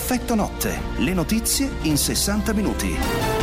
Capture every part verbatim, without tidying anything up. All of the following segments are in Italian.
Effetto notte, le notizie in sessanta minuti.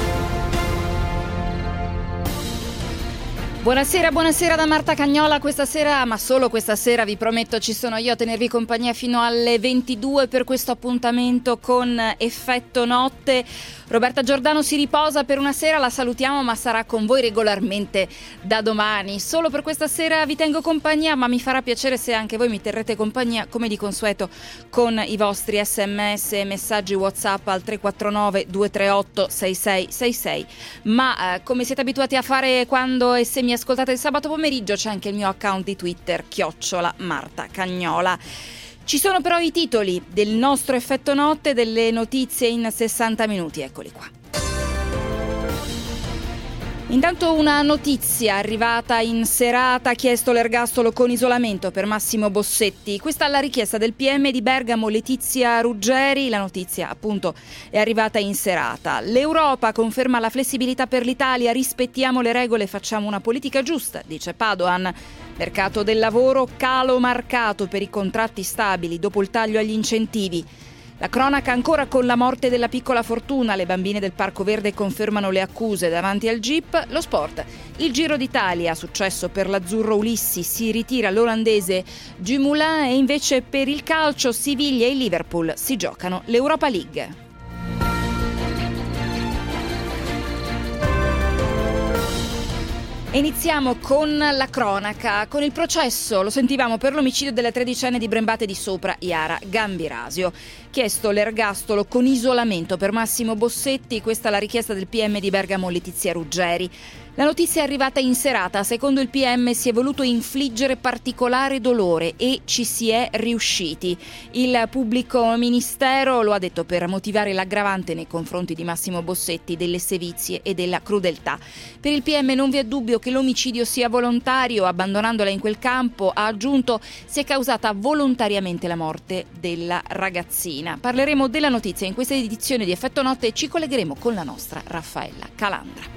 Buonasera, buonasera da Marta Cagnola. Questa sera, ma solo questa sera, vi prometto, ci sono io a tenervi compagnia fino alle ventidue per questo appuntamento con Effetto Notte. Roberta Giordano si riposa per una sera, la salutiamo, ma sarà con voi regolarmente da domani. Solo per questa sera vi tengo compagnia, ma mi farà piacere se anche voi mi terrete compagnia, come di consueto, con i vostri sms e messaggi WhatsApp al tre quattro nove due tre otto sei sei sei sei. Ma eh, come siete abituati a fare quando e se mi ascoltate il sabato pomeriggio, c'è anche il mio account di Twitter, chiocciola Marta Cagnola. Ci sono però i titoli del nostro Effetto Notte, delle notizie in sessanta minuti, eccoli qua. Intanto una notizia arrivata in serata: ha chiesto l'ergastolo con isolamento per Massimo Bossetti. Questa è la richiesta del P M di Bergamo Letizia Ruggeri. La notizia appunto è arrivata in serata. L'Europa conferma la flessibilità per l'Italia, rispettiamo le regole, facciamo una politica giusta, dice Padoan. Mercato del lavoro, calo marcato per i contratti stabili dopo il taglio agli incentivi. La cronaca ancora con la morte della piccola Fortuna, le bambine del Parco Verde confermano le accuse davanti al G I P. Lo sport, il Giro d'Italia, successo per l'azzurro Ulissi, si ritira l'olandese Dumoulin e invece per il calcio Siviglia e Liverpool si giocano l'Europa League. Iniziamo con la cronaca, con il processo, lo sentivamo, per l'omicidio della tredicenne di Brembate di Sopra, Iara Gambirasio. Chiesto l'ergastolo con isolamento per Massimo Bossetti, questa è la richiesta del P M di Bergamo Letizia Ruggeri. La notizia è arrivata in serata. Secondo il P M si è voluto infliggere particolare dolore e ci si è riusciti. Il pubblico ministero lo ha detto per motivare l'aggravante nei confronti di Massimo Bossetti delle sevizie e della crudeltà. Per il P M non vi è dubbio che l'omicidio sia volontario, abbandonandola in quel campo, ha aggiunto, si è causata volontariamente la morte della ragazzina. Parleremo della notizia in questa edizione di Effetto Notte e ci collegheremo con la nostra Raffaella Calandra.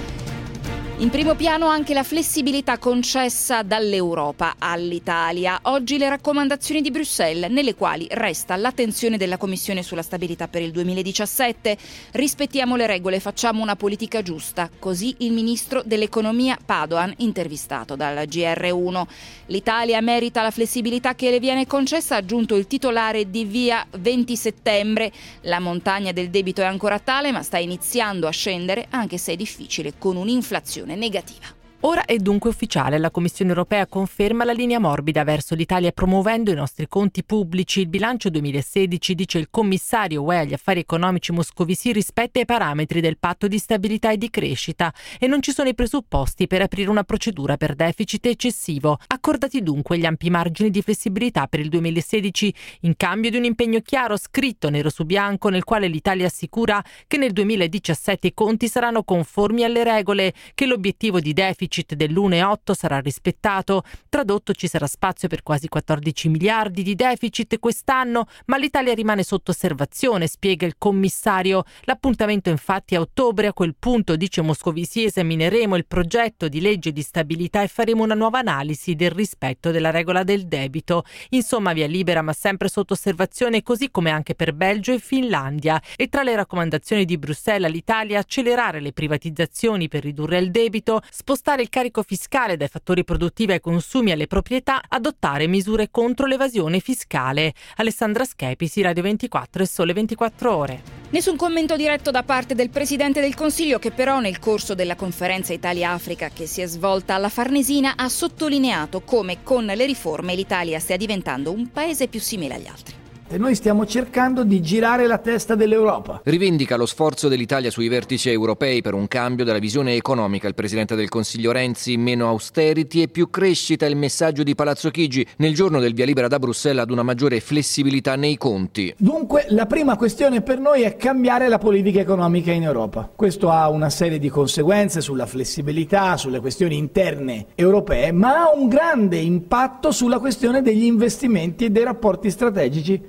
In primo piano anche la flessibilità concessa dall'Europa all'Italia. Oggi le raccomandazioni di Bruxelles, nelle quali resta l'attenzione della Commissione sulla stabilità per il duemiladiciassette. Rispettiamo le regole, facciamo una politica giusta. Così il ministro dell'economia Padoan, intervistato dal G R uno. L'Italia merita la flessibilità che le viene concessa, ha aggiunto il titolare di Via venti settembre. La montagna del debito è ancora tale, ma sta iniziando a scendere, anche se è difficile con un'inflazione negativa. Ora è dunque ufficiale, la Commissione europea conferma la linea morbida verso l'Italia promuovendo i nostri conti pubblici. Il bilancio duemilasedici, dice il commissario U E agli affari economici Moscovici, rispetta i parametri del patto di stabilità e di crescita e non ci sono i presupposti per aprire una procedura per deficit eccessivo. Accordati dunque gli ampi margini di flessibilità per il duemilasedici in cambio di un impegno chiaro scritto nero su bianco nel quale l'Italia assicura che nel duemiladiciassette i conti saranno conformi alle regole, che l'obiettivo di deficit dell'uno virgola otto sarà rispettato. Tradotto, ci sarà spazio per quasi quattordici miliardi di deficit quest'anno, ma l'Italia rimane sotto osservazione, spiega il commissario. L'appuntamento infatti è a ottobre. A quel punto, dice Moscovici, esamineremo il progetto di legge di stabilità e faremo una nuova analisi del rispetto della regola del debito. Insomma, via libera ma sempre sotto osservazione, così come anche per Belgio e Finlandia. E tra le raccomandazioni di Bruxelles all'Italia, accelerare le privatizzazioni per ridurre il debito, spostare il carico fiscale dai fattori produttivi ai consumi e alle proprietà, adottare misure contro l'evasione fiscale. Alessandra Schepisi, Radio ventiquattro e Sole ventiquattro Ore. Nessun commento diretto da parte del Presidente del Consiglio, che però nel corso della conferenza Italia-Africa che si è svolta alla Farnesina ha sottolineato come con le riforme l'Italia stia diventando un paese più simile agli altri. E noi stiamo cercando di girare la testa dell'Europa. Rivendica lo sforzo dell'Italia sui vertici europei per un cambio della visione economica. Il Presidente del Consiglio Renzi, meno austerity e più crescita, il messaggio di Palazzo Chigi nel giorno del via libera da Bruxelles ad una maggiore flessibilità nei conti. Dunque la prima questione per noi è cambiare la politica economica in Europa. Questo ha una serie di conseguenze sulla flessibilità, sulle questioni interne europee, ma ha un grande impatto sulla questione degli investimenti e dei rapporti strategici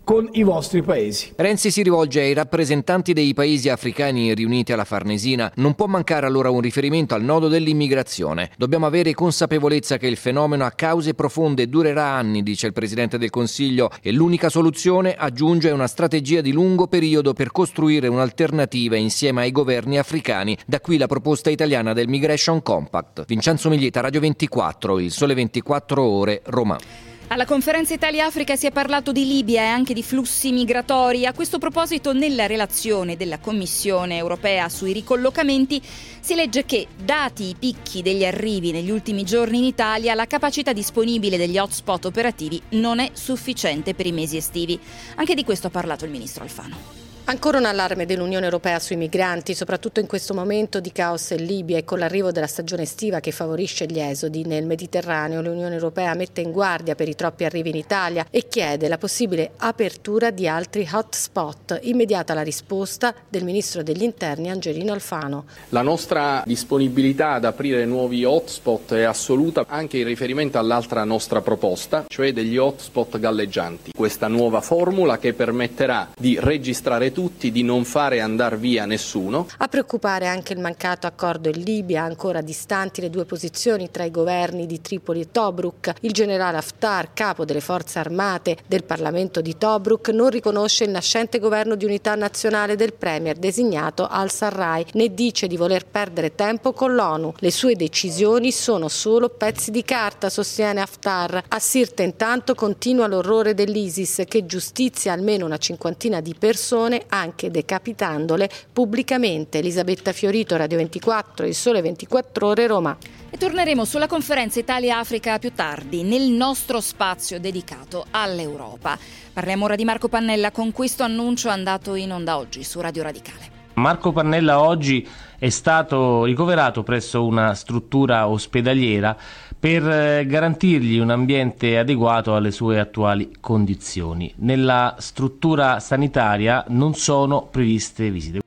con i vostri paesi. Renzi si rivolge ai rappresentanti dei paesi africani riuniti alla Farnesina. Non può mancare allora un riferimento al nodo dell'immigrazione. Dobbiamo avere consapevolezza che il fenomeno ha cause profonde e durerà anni, dice il Presidente del Consiglio, e l'unica soluzione, aggiunge, è una strategia di lungo periodo per costruire un'alternativa insieme ai governi africani. Da qui la proposta italiana del Migration Compact. Vincenzo Miglieta, Radio ventiquattro, Il Sole ventiquattro Ore, Roma. Alla conferenza Italia-Africa si è parlato di Libia e anche di flussi migratori. A questo proposito, nella relazione della Commissione europea sui ricollocamenti si legge che, dati i picchi degli arrivi negli ultimi giorni in Italia, la capacità disponibile degli hotspot operativi non è sufficiente per i mesi estivi. Anche di questo ha parlato il ministro Alfano. Ancora un allarme dell'Unione Europea sui migranti, soprattutto in questo momento di caos in Libia e con l'arrivo della stagione estiva che favorisce gli esodi nel Mediterraneo. L'Unione Europea mette in guardia per i troppi arrivi in Italia e chiede la possibile apertura di altri hotspot. Immediata la risposta del Ministro degli Interni Angelino Alfano. La nostra disponibilità ad aprire nuovi hotspot è assoluta, anche in riferimento all'altra nostra proposta, cioè degli hotspot galleggianti. Questa nuova formula che permetterà di registrare tutti, di non fare andare via nessuno. A preoccupare anche il mancato accordo in Libia, ancora distanti le due posizioni tra i governi di Tripoli e Tobruk. Il generale Haftar, capo delle forze armate del Parlamento di Tobruk, non riconosce il nascente governo di unità nazionale del premier designato al-Sarraj, né dice di voler perdere tempo con l'ONU. Le sue decisioni sono solo pezzi di carta, sostiene Haftar. A Sirte intanto continua l'orrore dell'ISIS, che giustizia almeno una cinquantina di persone, anche decapitandole pubblicamente. Elisabetta Fiorito, Radio ventiquattro, Il Sole ventiquattro Ore, Roma. E torneremo sulla conferenza Italia-Africa più tardi, nel nostro spazio dedicato all'Europa. Parliamo ora di Marco Pannella con questo annuncio andato in onda oggi su Radio Radicale. Marco Pannella oggi è stato ricoverato presso una struttura ospedaliera per garantirgli un ambiente adeguato alle sue attuali condizioni. Nella struttura sanitaria non sono previste visite.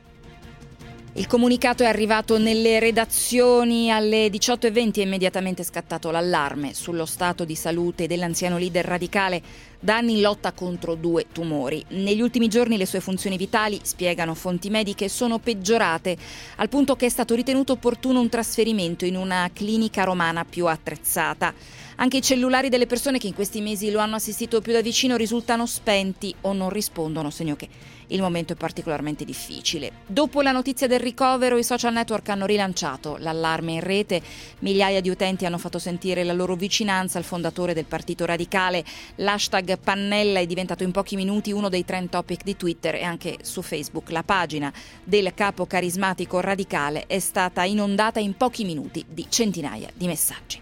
Il comunicato è arrivato nelle redazioni alle diciotto e venti, è immediatamente scattato l'allarme sullo stato di salute dell'anziano leader radicale da anni in lotta contro due tumori. Negli ultimi giorni le sue funzioni vitali, spiegano fonti mediche, sono peggiorate, al punto che è stato ritenuto opportuno un trasferimento in una clinica romana più attrezzata. Anche i cellulari delle persone che in questi mesi lo hanno assistito più da vicino risultano spenti o non rispondono, segno che il momento è particolarmente difficile. Dopo la notizia del ricovero, i social network hanno rilanciato l'allarme in rete. Migliaia di utenti hanno fatto sentire la loro vicinanza al fondatore del Partito Radicale. L'hashtag Pannella è diventato in pochi minuti uno dei trend topic di Twitter e anche su Facebook. La pagina del capo carismatico radicale è stata inondata in pochi minuti di centinaia di messaggi.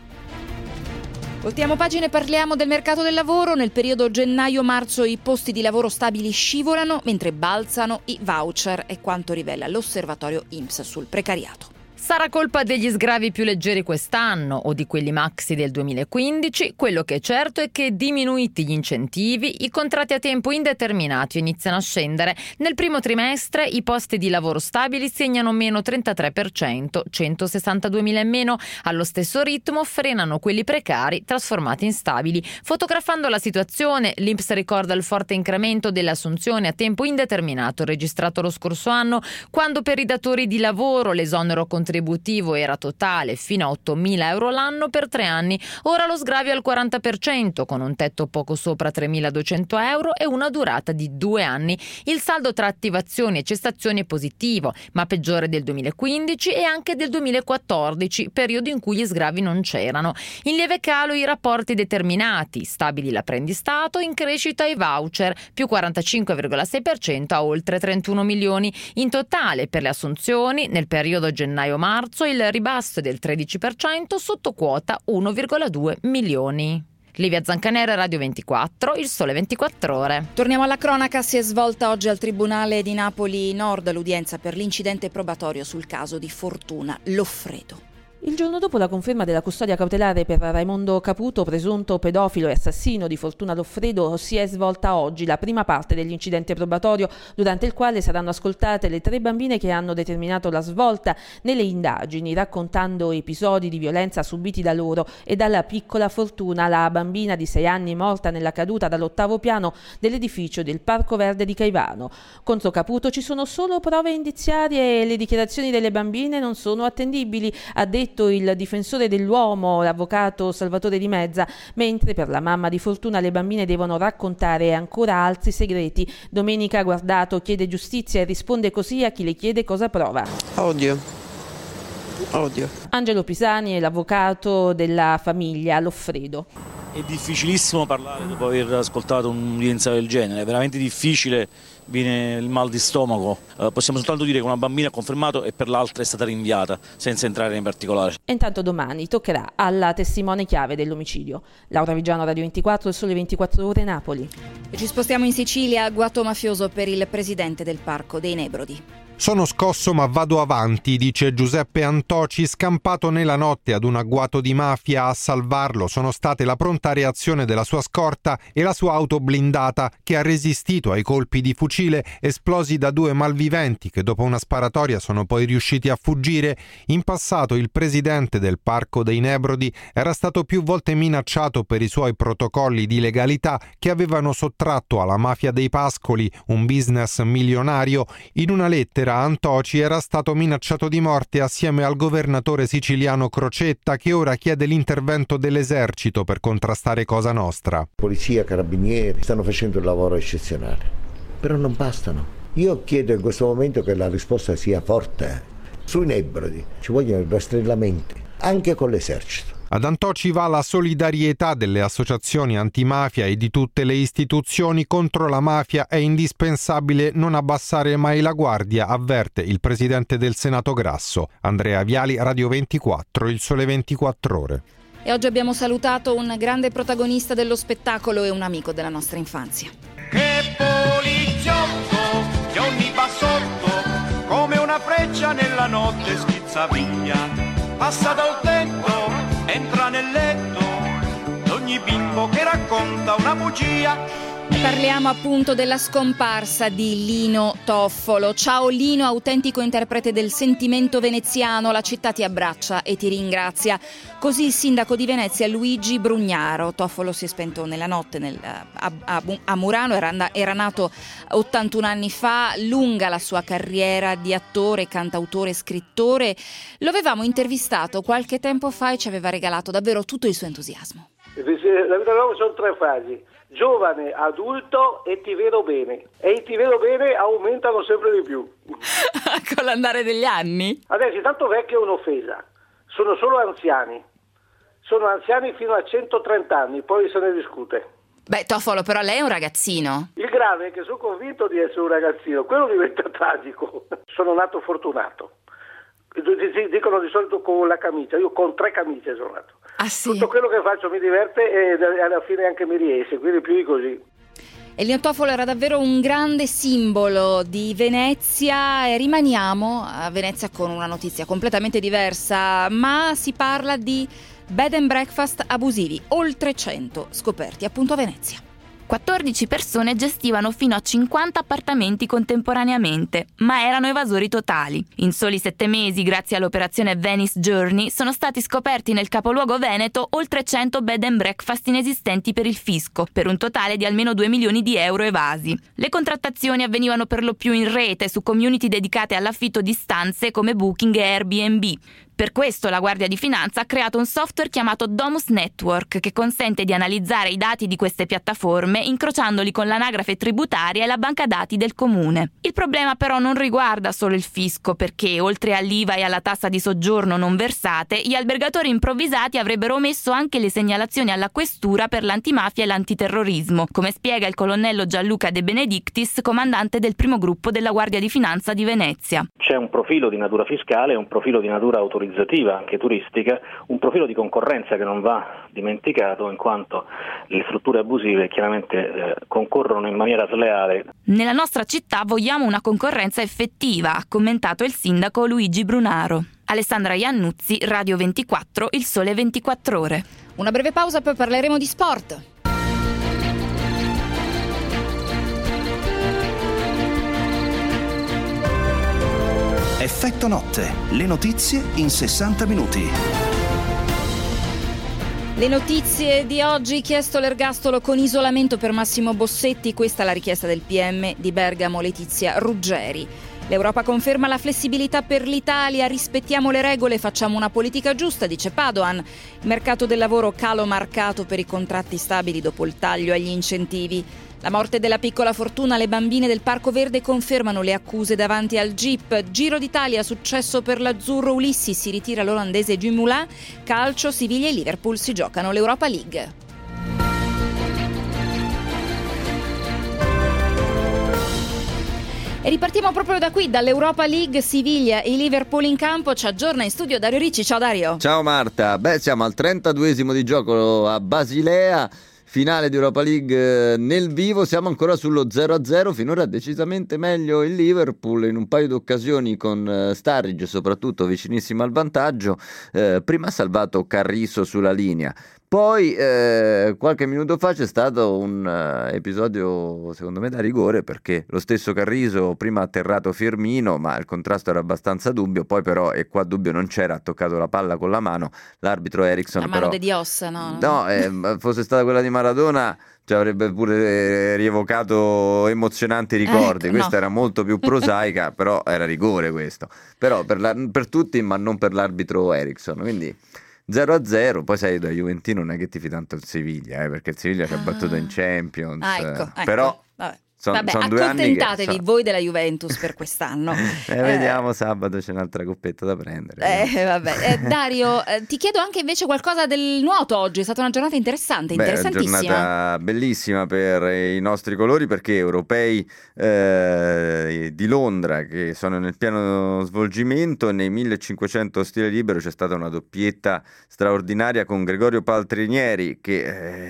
Voltiamo pagina e parliamo del mercato del lavoro. Nel periodo gennaio-marzo i posti di lavoro stabili scivolano, mentre balzano i voucher, è quanto rivela l'osservatorio I N P S sul precariato. Sarà colpa degli sgravi più leggeri quest'anno o di quelli maxi del duemilaquindici? Quello che è certo è che, diminuiti gli incentivi, i contratti a tempo indeterminato iniziano a scendere. Nel primo trimestre i posti di lavoro stabili segnano meno trentatré per cento, centosessantaduemila in meno. Allo stesso ritmo frenano quelli precari trasformati in stabili. Fotografando la situazione, l'I N P S ricorda il forte incremento delle assunzioni a tempo indeterminato registrato lo scorso anno, quando per i datori di lavoro l'esonero contributivo era totale fino a ottomila euro l'anno per tre anni. Ora lo sgravio è al quaranta per cento, con un tetto poco sopra tremiladuecento euro e una durata di due anni. Il saldo tra attivazioni e cessazioni è positivo, ma peggiore del duemilaquindici e anche del duemilaquattordici, periodo in cui gli sgravi non c'erano. In lieve calo i rapporti determinati, stabili l'apprendistato, in crescita i voucher, più quarantacinque virgola sei per cento a oltre trentuno milioni. In totale, per le assunzioni, nel periodo gennaio-marzo il ribasso è del tredici per cento, sotto quota uno virgola due milioni. Livia Zancanera, Radio ventiquattro, Il Sole ventiquattro Ore. Torniamo alla cronaca. Si è svolta oggi al Tribunale di Napoli Nord l'udienza per l'incidente probatorio sul caso di Fortuna Loffredo. Il giorno dopo la conferma della custodia cautelare per Raimondo Caputo, presunto pedofilo e assassino di Fortuna Loffredo, si è svolta oggi la prima parte dell'incidente probatorio, durante il quale saranno ascoltate le tre bambine che hanno determinato la svolta nelle indagini, raccontando episodi di violenza subiti da loro e dalla piccola Fortuna, la bambina di sei anni morta nella caduta dall'ottavo piano dell'edificio del Parco Verde di Caivano. Contro Caputo ci sono solo prove indiziarie e le dichiarazioni delle bambine non sono attendibili, ha detto il difensore dell'uomo, l'avvocato Salvatore Di Mezza, mentre per la mamma di Fortuna le bambine devono raccontare ancora altri segreti. Domenica Guardato chiede giustizia e risponde così a chi le chiede cosa prova. Odio. Odio. Angelo Pisani è l'avvocato della famiglia Loffredo. È difficilissimo parlare dopo aver ascoltato un'udienza del genere, è veramente difficile, viene il mal di stomaco. Uh, possiamo soltanto dire che una bambina ha confermato e per l'altra è stata rinviata, senza entrare nei particolari. E intanto domani toccherà alla testimone chiave dell'omicidio. Laura Vigiano, Radio ventiquattro, Sole ventiquattro Ore, Napoli. E ci spostiamo in Sicilia, agguato mafioso per il presidente del Parco dei Nebrodi. Sono scosso ma vado avanti, dice Giuseppe Antoci, scampato nella notte ad un agguato di mafia. A salvarlo sono state la pronta reazione della sua scorta e la sua auto blindata, che ha resistito ai colpi di fucile esplosi da due malviventi che dopo una sparatoria sono poi riusciti a fuggire. In passato il presidente del Parco dei Nebrodi era stato più volte minacciato per i suoi protocolli di legalità che avevano sottratto alla mafia dei Pascoli un business milionario. In una lettera Antoci era stato minacciato di morte assieme al governatore siciliano Crocetta, che ora chiede l'intervento dell'esercito per contrastare Cosa Nostra. Polizia, carabinieri stanno facendo un lavoro eccezionale, però non bastano. Io chiedo in questo momento che la risposta sia forte. Sui Nebrodi ci vogliono rastrellamenti, anche con l'esercito. Ad Antoci va la solidarietà delle associazioni antimafia e di tutte le istituzioni. Contro la mafia è indispensabile non abbassare mai la guardia, avverte il presidente del Senato Grasso. Andrea Viali, Radio ventiquattro, Il Sole ventiquattro Ore. E oggi abbiamo salutato un grande protagonista dello spettacolo e un amico della nostra infanzia. Che poliziotto, Johnny Bassotto, come una freccia nella notte schizza via, passa dal tetto, entra nel letto, ogni bimbo che racconta una bugia. Parliamo appunto della scomparsa di Lino Toffolo. Ciao Lino, autentico interprete del sentimento veneziano, la città ti abbraccia e ti ringrazia. Così il sindaco di Venezia Luigi Brugnaro. Toffolo si è spento nella notte nel, a, a, a Murano, era, era nato ottantuno anni fa, lunga la sua carriera di attore, cantautore, scrittore. Lo avevamo intervistato qualche tempo fa e ci aveva regalato davvero tutto il suo entusiasmo. La vita dell'uomo sono tre fasi: giovane, adulto e ti vedo bene. E i ti vedo bene aumentano sempre di più. Con l'andare degli anni? Adesso tanto vecchio è un'offesa. Sono solo anziani. Sono anziani fino a centotrenta anni, poi se ne discute. Beh, Toffolo, però lei è un ragazzino. Il grave è che sono convinto di essere un ragazzino. Quello diventa tragico. Sono nato fortunato. Dicono di solito con la camicia, io con tre camicie sono nato. Ah, sì? Tutto quello che faccio mi diverte e alla fine anche mi riesce, quindi più di così. E Lino Toffolo era davvero un grande simbolo di Venezia e rimaniamo a Venezia con una notizia completamente diversa, ma si parla di bed and breakfast abusivi, oltre cento scoperti appunto a Venezia. quattordici persone gestivano fino a cinquanta appartamenti contemporaneamente, ma erano evasori totali. In soli sette mesi, grazie all'operazione Venice Journey, sono stati scoperti nel capoluogo veneto oltre cento bed and breakfast inesistenti per il fisco, per un totale di almeno due milioni di euro evasi. Le contrattazioni avvenivano per lo più in rete, su community dedicate all'affitto di stanze come Booking e Airbnb. Per questo la Guardia di Finanza ha creato un software chiamato Domus Network che consente di analizzare i dati di queste piattaforme incrociandoli con l'anagrafe tributaria e la banca dati del comune. Il problema però non riguarda solo il fisco, perché oltre all'I V A e alla tassa di soggiorno non versate, gli albergatori improvvisati avrebbero omesso anche le segnalazioni alla questura per l'antimafia e l'antiterrorismo, come spiega il colonnello Gianluca De Benedictis, comandante del primo gruppo della Guardia di Finanza di Venezia. C'è un profilo di natura fiscale e un profilo di natura autorizzativa, anche turistica, un profilo di concorrenza che non va dimenticato, in quanto le strutture abusive chiaramente eh, concorrono in maniera sleale. Nella nostra città vogliamo una concorrenza effettiva, ha commentato il sindaco Luigi Brunaro. Alessandra Iannuzzi, Radio ventiquattro, Il Sole ventiquattro Ore. Una breve pausa, poi parleremo di sport. Effetto notte, le notizie in sessanta minuti. Le notizie di oggi: chiesto l'ergastolo con isolamento per Massimo Bossetti, questa è la richiesta del P M di Bergamo Letizia Ruggeri. L'Europa conferma la flessibilità per l'Italia, rispettiamo le regole, facciamo una politica giusta, dice Padoan. Il mercato del lavoro calo marcato per i contratti stabili dopo il taglio agli incentivi. La morte della piccola Fortuna, le bambine del Parco Verde confermano le accuse davanti al G I P. Giro d'Italia, successo per l'azzurro, Ulissi si ritira l'olandese Dumoulin. Calcio, Siviglia e Liverpool si giocano l'Europa League. E ripartiamo proprio da qui, dall'Europa League. Siviglia e Liverpool in campo. Ci aggiorna in studio Dario Ricci. Ciao Dario. Ciao Marta. Beh, siamo al trentaduesimo di gioco a Basilea. Finale di Europa League nel vivo, siamo ancora sullo zero a zero, finora decisamente meglio il Liverpool in un paio di occasioni con Sturridge soprattutto vicinissimo al vantaggio, eh, prima ha salvato Carrizo sulla linea. Poi eh, qualche minuto fa c'è stato un uh, episodio secondo me da rigore, perché lo stesso Carrizo prima ha atterrato Firmino, ma il contrasto era abbastanza dubbio, poi però, e qua dubbio non c'era, ha toccato la palla con la mano, l'arbitro Eriksson la mano però... di Dios, no? No, eh, fosse stata quella di Maradona ci avrebbe pure rievocato emozionanti ricordi, ecco, questa no. Era molto più prosaica, però era rigore questo, però per, la, per tutti ma non per l'arbitro Eriksson, quindi... zero a zero, poi sai, da Juventino non è che ti fi tanto il Siviglia, eh, perché il Siviglia ci ha battuto in Champions, ah, ecco, ecco. Però vabbè, son, vabbè son due anni che, accontentatevi so... voi della Juventus per quest'anno. eh, eh, vediamo, sabato c'è un'altra coppetta da prendere. Eh, vabbè. Eh, Dario, eh, ti chiedo anche invece qualcosa del nuoto oggi, è stata una giornata interessante, Beh, interessantissima. Una giornata bellissima per i nostri colori, perché europei eh, di Londra che sono nel pieno svolgimento, nei millecinquecento stile libero c'è stata una doppietta straordinaria con Gregorio Paltrinieri, che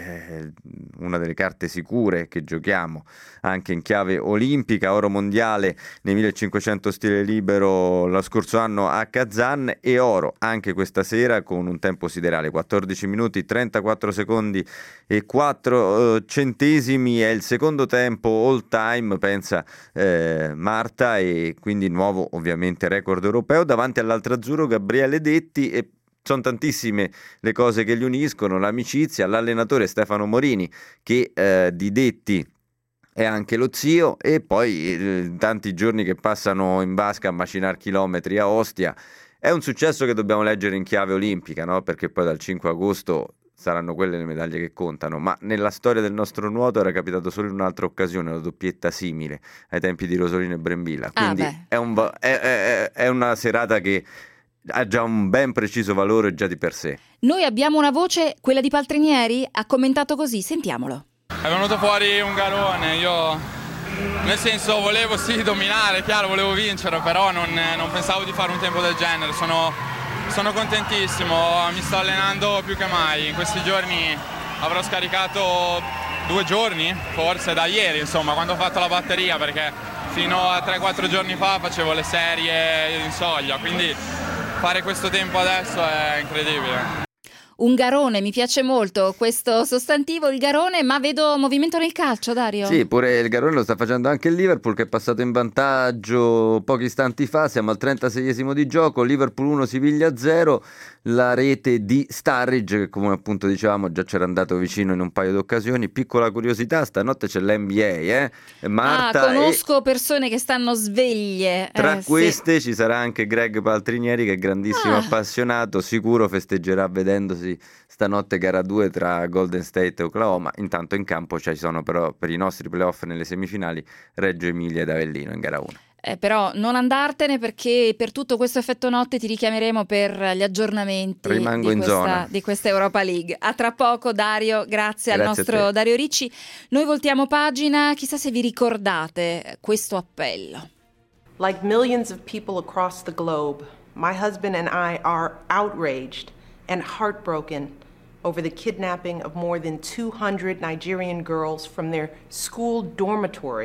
è una delle carte sicure che giochiamo anche in chiave olimpica, oro mondiale nei millecinquecento stile libero lo scorso anno a Kazan e oro anche questa sera con un tempo siderale, quattordici minuti trentaquattro secondi e quattro uh, centesimi, è il secondo tempo all time, pensa eh, Marta, e quindi nuovo ovviamente record europeo davanti all'altrazzurro Gabriele Detti. E sono tantissime le cose che li uniscono, l'amicizia, l'allenatore Stefano Morini che eh, di Detti è anche lo zio, e poi eh, tanti giorni che passano in vasca a macinare chilometri a Ostia. È un successo che dobbiamo leggere in chiave olimpica, no? Perché poi dal cinque agosto saranno quelle le medaglie che contano, ma nella storia del nostro nuoto era capitato solo in un'altra occasione, una doppietta simile ai tempi di Rosolino e Brembilla, quindi ah, è, un, è, è, è una serata che ha già un ben preciso valore già di per sé. Noi abbiamo una voce, quella di Paltrinieri, ha commentato così, sentiamolo. È venuto fuori un garone, io nel senso volevo sì dominare, chiaro, volevo vincere, però non, non pensavo di fare un tempo del genere, sono, sono contentissimo, mi sto allenando più che mai, in questi giorni avrò scaricato due giorni, forse da ieri insomma, quando ho fatto la batteria, perché fino a tre quattro giorni fa facevo le serie in soglia, quindi fare questo tempo adesso è incredibile. Un garone, mi piace molto questo sostantivo, il garone, ma vedo movimento nel calcio, Dario. Sì, pure il garone lo sta facendo anche il Liverpool, che è passato in vantaggio pochi istanti fa, siamo al trentaseiesimo di gioco, Liverpool uno, Siviglia zero, la rete di Sturridge, che come appunto dicevamo già c'era andato vicino in un paio di occasioni. Piccola curiosità, stanotte c'è l'N B A, eh? Marta, ah, conosco e... persone che stanno sveglie. Tra eh, queste sì. ci sarà anche Greg Paltrinieri, che è grandissimo ah. appassionato, sicuro festeggerà vedendosi stanotte gara due tra Golden State e Oklahoma. Intanto in campo ci sono però per i nostri playoff nelle semifinali Reggio Emilia ed Avellino in gara uno. Eh, però non andartene, perché per tutto questo effetto notte ti richiameremo per gli aggiornamenti Rimango di, in questa, zona. di questa Europa League. A tra poco, Dario, grazie, grazie al nostro Dario Ricci. Noi voltiamo pagina, chissà se vi ricordate questo appello. Like millions of people across the globe, my husband and I are outraged and heartbroken over the kidnapping of more than two hundred Nigerian girls from their school dormitory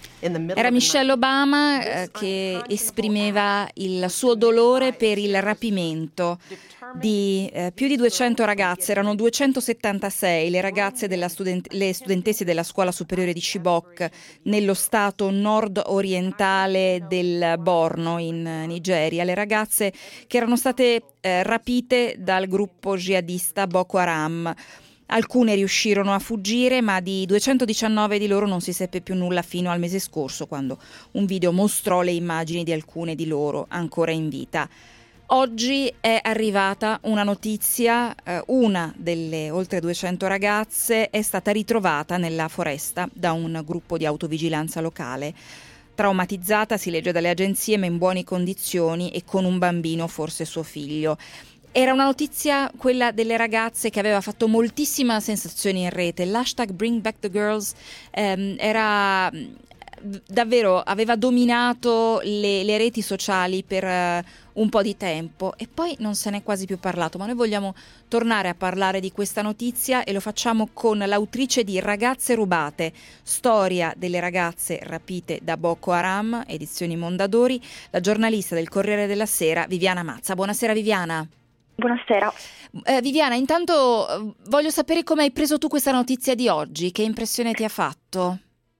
Era Michelle Obama eh, che esprimeva il suo dolore per il rapimento di eh, più di duecento ragazze. Erano duecentosettantasei le ragazze della student- le studentesse della scuola superiore di Chibok nello stato nord-orientale del Borno in Nigeria, le ragazze che erano state eh, rapite dal gruppo jihadista Boko Haram. Alcune riuscirono a fuggire, ma di duecentodiciannove di loro non si seppe più nulla fino al mese scorso, quando un video mostrò le immagini di alcune di loro ancora in vita. Oggi è arrivata una notizia, eh, una delle oltre duecento ragazze è stata ritrovata nella foresta da un gruppo di autovigilanza locale. Traumatizzata, si legge dalle agenzie, ma in buone condizioni e con un bambino, forse suo figlio. Era una notizia, quella delle ragazze, che aveva fatto moltissima sensazione in rete. L'hashtag Bring Back the Girls ehm, era davvero, aveva dominato le, le reti sociali per uh, un po' di tempo e poi non se n'è quasi più parlato. Ma noi vogliamo tornare a parlare di questa notizia e lo facciamo con l'autrice di Ragazze rubate, storia delle ragazze rapite da Boko Haram, edizioni Mondadori, la giornalista del Corriere della Sera, Viviana Mazza. Buonasera Viviana. Buonasera. Eh, Viviana, intanto eh, voglio sapere come hai preso tu questa notizia di oggi, che impressione ti ha fatto?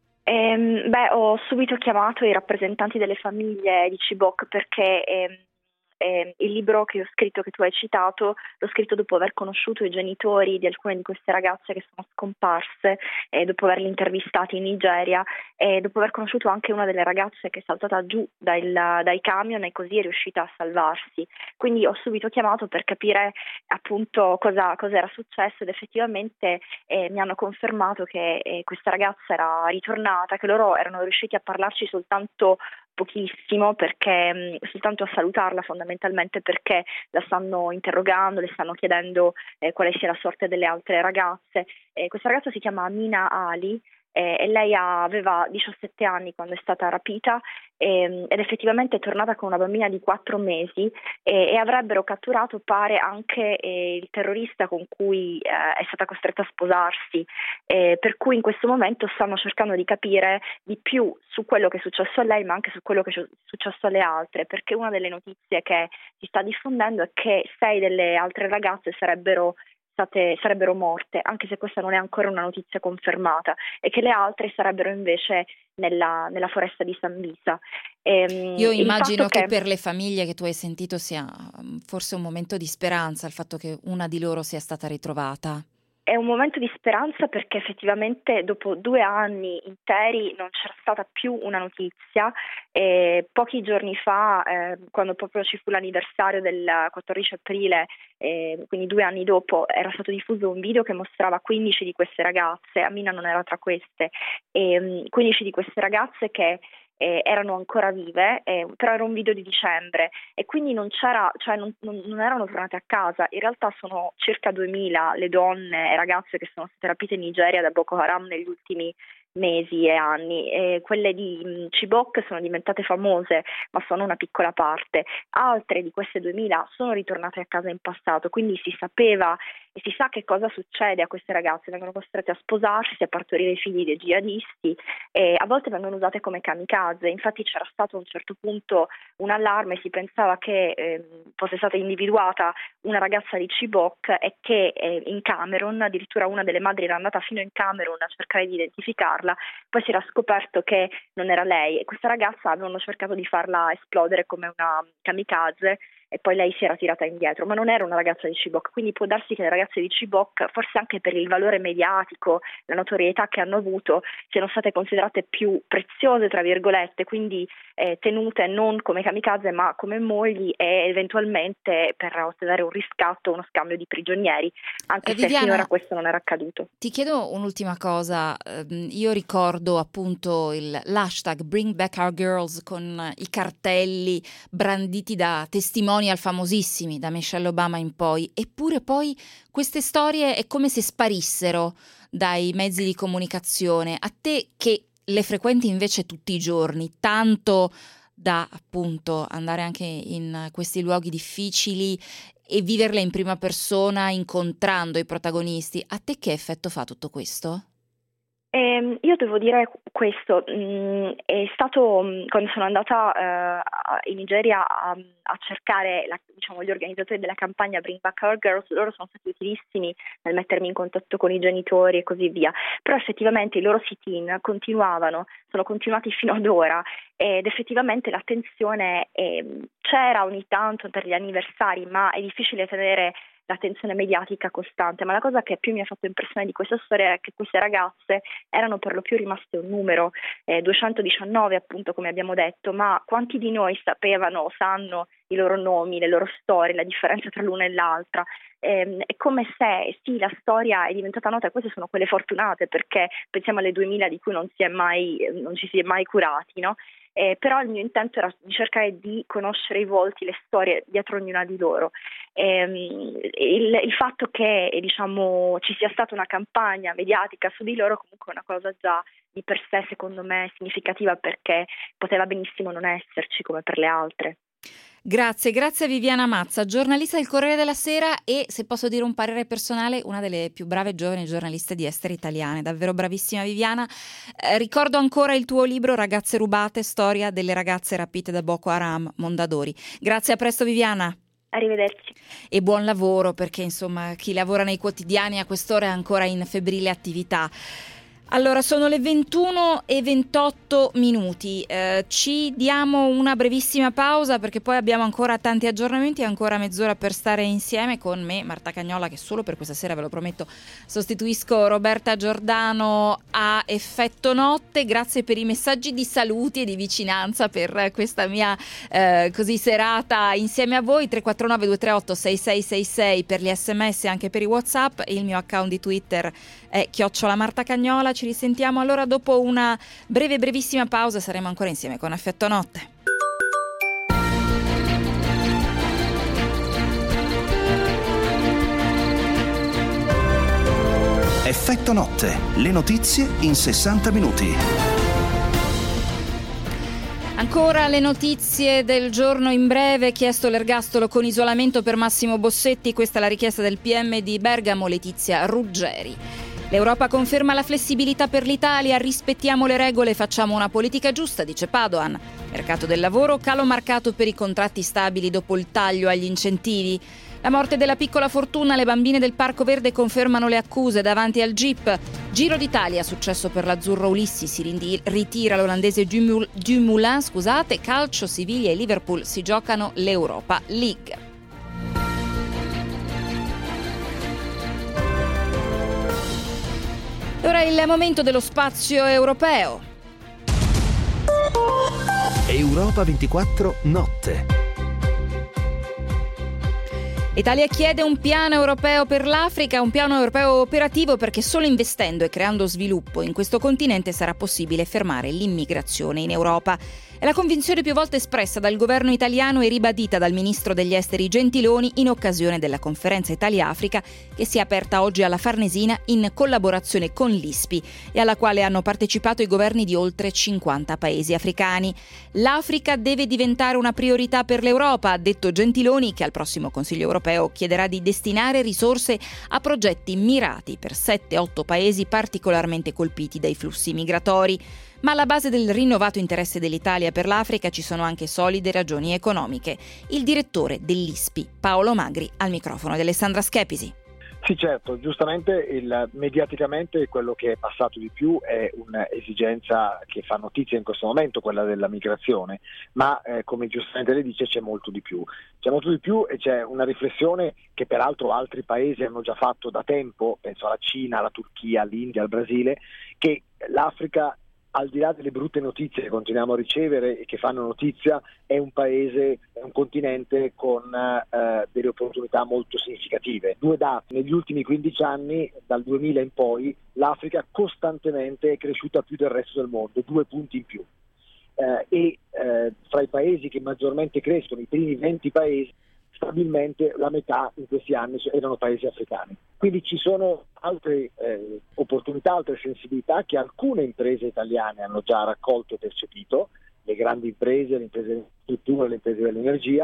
Ehm, beh, ho subito chiamato i rappresentanti delle famiglie di Chibok perché ehm, ehm, il libro che ho scritto, che tu hai citato, l'ho scritto dopo aver conosciuto i genitori di alcune di queste ragazze che sono scomparse, e dopo averli intervistati in Nigeria, e dopo aver conosciuto anche una delle ragazze che è saltata giù dal, dai camion e così è riuscita a salvarsi. Quindi ho subito chiamato per capire appunto cosa, cosa era successo ed effettivamente eh, mi hanno confermato che eh, questa ragazza era ritornata, che loro erano riusciti a parlarci soltanto pochissimo, perché mh, soltanto a salutarla fondamentalmente, perché la stanno interrogando, le stanno chiedendo eh, quale sia la sorte delle altre ragazze. Eh, questa ragazza si chiama Amina Ali eh, e lei ha, aveva diciassette anni quando è stata rapita eh, ed effettivamente è tornata con una bambina di quattro mesi eh, e avrebbero catturato, pare, anche eh, il terrorista con cui eh, è stata costretta a sposarsi, eh, per cui in questo momento stanno cercando di capire di più su quello che è successo a lei, ma anche su quello che è successo alle altre, perché una delle notizie che si sta diffondendo è che sei delle altre ragazze sarebbero State, sarebbero morte, anche se questa non è ancora una notizia confermata, e che le altre sarebbero invece nella, nella foresta di Sambisa. Ehm, Io immagino che, che per le famiglie che tu hai sentito sia forse un momento di speranza il fatto che una di loro sia stata ritrovata. È un momento di speranza perché effettivamente dopo due anni interi non c'era stata più una notizia e pochi giorni fa, eh, quando proprio ci fu l'anniversario del quattordici aprile, eh, quindi due anni dopo, era stato diffuso un video che mostrava quindici di queste ragazze, Amina non era tra queste, e quindici di queste ragazze che Eh, erano ancora vive, eh, però era un video di dicembre e quindi non c'era, cioè non, non, non erano tornate a casa. In realtà sono circa duemila le donne e ragazze che sono state rapite in Nigeria da Boko Haram negli ultimi mesi e anni, e quelle di mh, Chibok sono diventate famose, ma sono una piccola parte. Altre di queste duemila sono ritornate a casa in passato, quindi si sapeva e si sa che cosa succede a queste ragazze. Vengono costrette a sposarsi, a partorire i figli dei jihadisti e a volte vengono usate come kamikaze. Infatti c'era stato a un certo punto un allarme, si pensava che eh, fosse stata individuata una ragazza di Chibok e che eh, in Camerun, addirittura una delle madri era andata fino in Camerun a cercare di identificarla. Poi si era scoperto che non era lei e questa ragazza avevano cercato di farla esplodere come una kamikaze e poi lei si era tirata indietro, ma non era una ragazza di Chibok, quindi può darsi che le ragazze di Chibok, forse anche per il valore mediatico, la notorietà che hanno avuto, siano state considerate più preziose, tra virgolette, quindi eh, tenute non come kamikaze ma come mogli e eventualmente per ottenere un riscatto, uno scambio di prigionieri, anche eh, se Viviana, finora questo non era accaduto. Ti chiedo un'ultima cosa, io ricordo appunto il, l'hashtag Bring Back Our Girls con i cartelli branditi da testimonial famosissimi, da Michelle Obama in poi, eppure poi queste storie è come se sparissero dai mezzi di comunicazione. A te che le frequenti invece tutti i giorni, tanto da appunto andare anche in questi luoghi difficili e viverle in prima persona incontrando i protagonisti, a te che effetto fa tutto questo? Eh, io devo dire questo, mh, è stato mh, quando sono andata uh, in Nigeria a, a cercare la, diciamo, gli organizzatori della campagna Bring Back Our Girls, loro sono stati utilissimi nel mettermi in contatto con i genitori e così via, però effettivamente i loro sit-in continuavano, sono continuati fino ad ora ed effettivamente l'attenzione eh, c'era ogni tanto per gli anniversari, ma è difficile tenere l'attenzione mediatica costante, ma la cosa che più mi ha fatto impressione di questa storia è che queste ragazze erano per lo più rimaste un numero, eh, duecentodiciannove appunto come abbiamo detto, ma quanti di noi sapevano o sanno i loro nomi, le loro storie, la differenza tra l'una e l'altra? Eh, è come se sì, la storia è diventata nota e queste sono quelle fortunate, perché pensiamo alle duemila di cui non si è mai, non ci si è mai curati, no? Eh, però il mio intento era di cercare di conoscere i volti, le storie dietro ognuna di loro. Eh, il, il fatto che diciamo ci sia stata una campagna mediatica su di loro comunque è una cosa già di per sé secondo me significativa, perché poteva benissimo non esserci come per le altre. Grazie, grazie a Viviana Mazza, giornalista del Corriere della Sera e, se posso dire un parere personale, una delle più brave giovani giornaliste di estere italiane. Davvero bravissima Viviana. Eh, ricordo ancora il tuo libro Ragazze rubate, storia delle ragazze rapite da Boko Haram, Mondadori. Grazie, a presto Viviana. Arrivederci. E buon lavoro, perché insomma chi lavora nei quotidiani a quest'ora è ancora in febbrile attività. Allora, sono le ventuno e ventotto minuti, eh, ci diamo una brevissima pausa perché poi abbiamo ancora tanti aggiornamenti e ancora mezz'ora per stare insieme con me, Marta Cagnola, che solo per questa sera, ve lo prometto, sostituisco Roberta Giordano a Effetto Notte. Grazie per i messaggi di saluti e di vicinanza per questa mia eh, così serata insieme a voi. Tre quattro nove due tre otto sei sei sei sei per gli sms e anche per i WhatsApp, e il mio account di Twitter è chiocciola Marta Cagnola. Ci risentiamo allora dopo una breve brevissima pausa, saremo ancora insieme con Effetto Notte. Effetto Notte, le notizie in sessanta minuti. Ancora le notizie del giorno in breve. Chiesto l'ergastolo con isolamento per Massimo Bossetti, questa è la richiesta del P M di Bergamo Letizia Ruggeri. L'Europa conferma la flessibilità per l'Italia, rispettiamo le regole e facciamo una politica giusta, dice Padoan. Mercato del lavoro, calo marcato per i contratti stabili dopo il taglio agli incentivi. La morte della piccola Fortuna, le bambine del Parco Verde confermano le accuse davanti al G I P. Giro d'Italia, successo per l'azzurro Ulissi, si rindi- ritira l'olandese Dumul- Dumoulin, scusate, calcio, Siviglia e Liverpool si giocano l'Europa League. Ora è il momento dello spazio europeo. Europa ventiquattro Notte. L'Italia chiede un piano europeo per l'Africa, un piano europeo operativo, perché solo investendo e creando sviluppo in questo continente sarà possibile fermare l'immigrazione in Europa. È la convinzione più volte espressa dal governo italiano e ribadita dal ministro degli esteri Gentiloni in occasione della conferenza Italia-Africa che si è aperta oggi alla Farnesina in collaborazione con l'I S P I e alla quale hanno partecipato i governi di oltre cinquanta paesi africani. L'Africa deve diventare una priorità per l'Europa, ha detto Gentiloni, che al prossimo Consiglio europeo chiederà di destinare risorse a progetti mirati per sette otto paesi particolarmente colpiti dai flussi migratori. Ma alla base del rinnovato interesse dell'Italia per l'Africa ci sono anche solide ragioni economiche. Il direttore dell'I S P I, Paolo Magri, al microfono di Alessandra Schepisi. Sì, certo, giustamente il, mediaticamente quello che è passato di più è un'esigenza che fa notizia in questo momento, quella della migrazione, ma eh, come giustamente lei dice c'è molto di più. C'è molto di più e c'è una riflessione che peraltro altri paesi hanno già fatto da tempo, penso alla Cina, alla Turchia, all'India, al Brasile, che l'Africa, al di là delle brutte notizie che continuiamo a ricevere e che fanno notizia, è un paese, è un continente con eh, delle opportunità molto significative. Due dati: negli ultimi quindici anni, dal duemila in poi, l'Africa costantemente è cresciuta più del resto del mondo, due punti in più. Eh, e eh, fra i paesi che maggiormente crescono, i primi venti paesi, stabilmente la metà in questi anni erano paesi africani. Quindi ci sono altre eh, opportunità, altre sensibilità che alcune imprese italiane hanno già raccolto e percepito, le grandi imprese, le imprese dell'infrastruttura, le imprese dell'energia,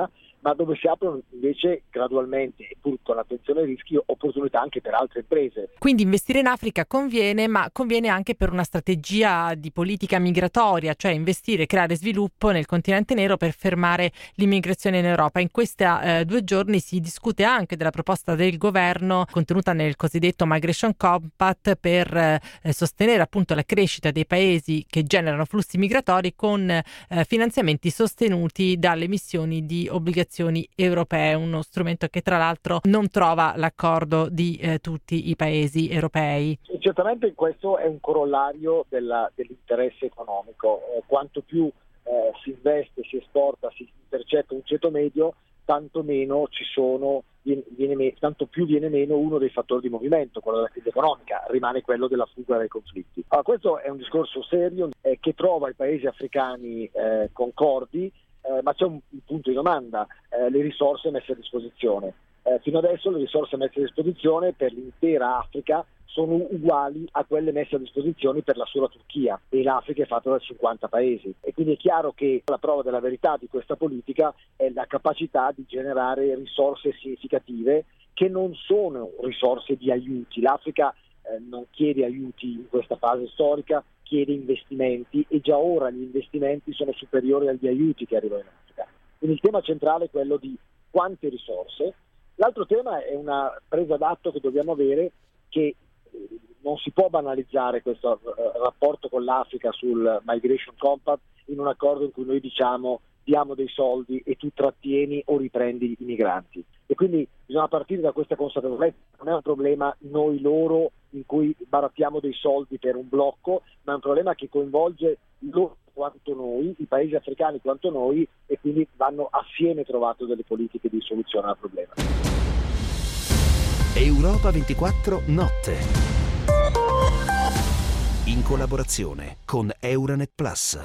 ma dove si aprono invece gradualmente e pur con l'attenzione ai rischi opportunità anche per altre imprese. Quindi investire in Africa conviene, ma conviene anche per una strategia di politica migratoria, cioè investire, creare sviluppo nel continente nero per fermare l'immigrazione in Europa. In questi eh, due giorni si discute anche della proposta del governo contenuta nel cosiddetto Migration Compact per eh, sostenere appunto la crescita dei paesi che generano flussi migratori con eh, finanziamenti sostenuti dalle emissioni di obbligazioni europee, uno strumento che tra l'altro non trova l'accordo di eh, tutti i paesi europei. E certamente questo è un corollario della, dell'interesse economico. Eh, quanto più eh, si investe, si esporta, si intercetta un ceto medio, tanto meno ci sono, viene, viene, tanto più viene meno uno dei fattori di movimento, quello della crisi economica, rimane quello della fuga dai conflitti. Allora, questo è un discorso serio eh, che trova i paesi africani eh, concordi. Eh, ma c'è un, un punto di domanda, eh, le risorse messe a disposizione. Eh, fino adesso le risorse messe a disposizione per l'intera Africa sono uguali a quelle messe a disposizione per la sola Turchia, e l'Africa è fatta da cinquanta paesi. E quindi è chiaro che la prova della verità di questa politica è la capacità di generare risorse significative che non sono risorse di aiuti. L'Africa eh, non chiede aiuti in questa fase storica, chiede investimenti, e già ora gli investimenti sono superiori agli aiuti che arrivano in Africa. Quindi il tema centrale è quello di quante risorse. L'altro tema è una presa d'atto che dobbiamo avere, che non si può banalizzare questo rapporto con l'Africa sul Migration Compact in un accordo in cui noi diciamo diamo dei soldi e tu trattieni o riprendi i migranti. E quindi bisogna partire da questa consapevolezza. Non è un problema noi loro in cui barattiamo dei soldi per un blocco, ma è un problema che coinvolge loro quanto noi, i paesi africani quanto noi, e quindi vanno assieme trovato delle politiche di soluzione al problema. Europa ventiquattro Notte, in collaborazione con Euranet Plus.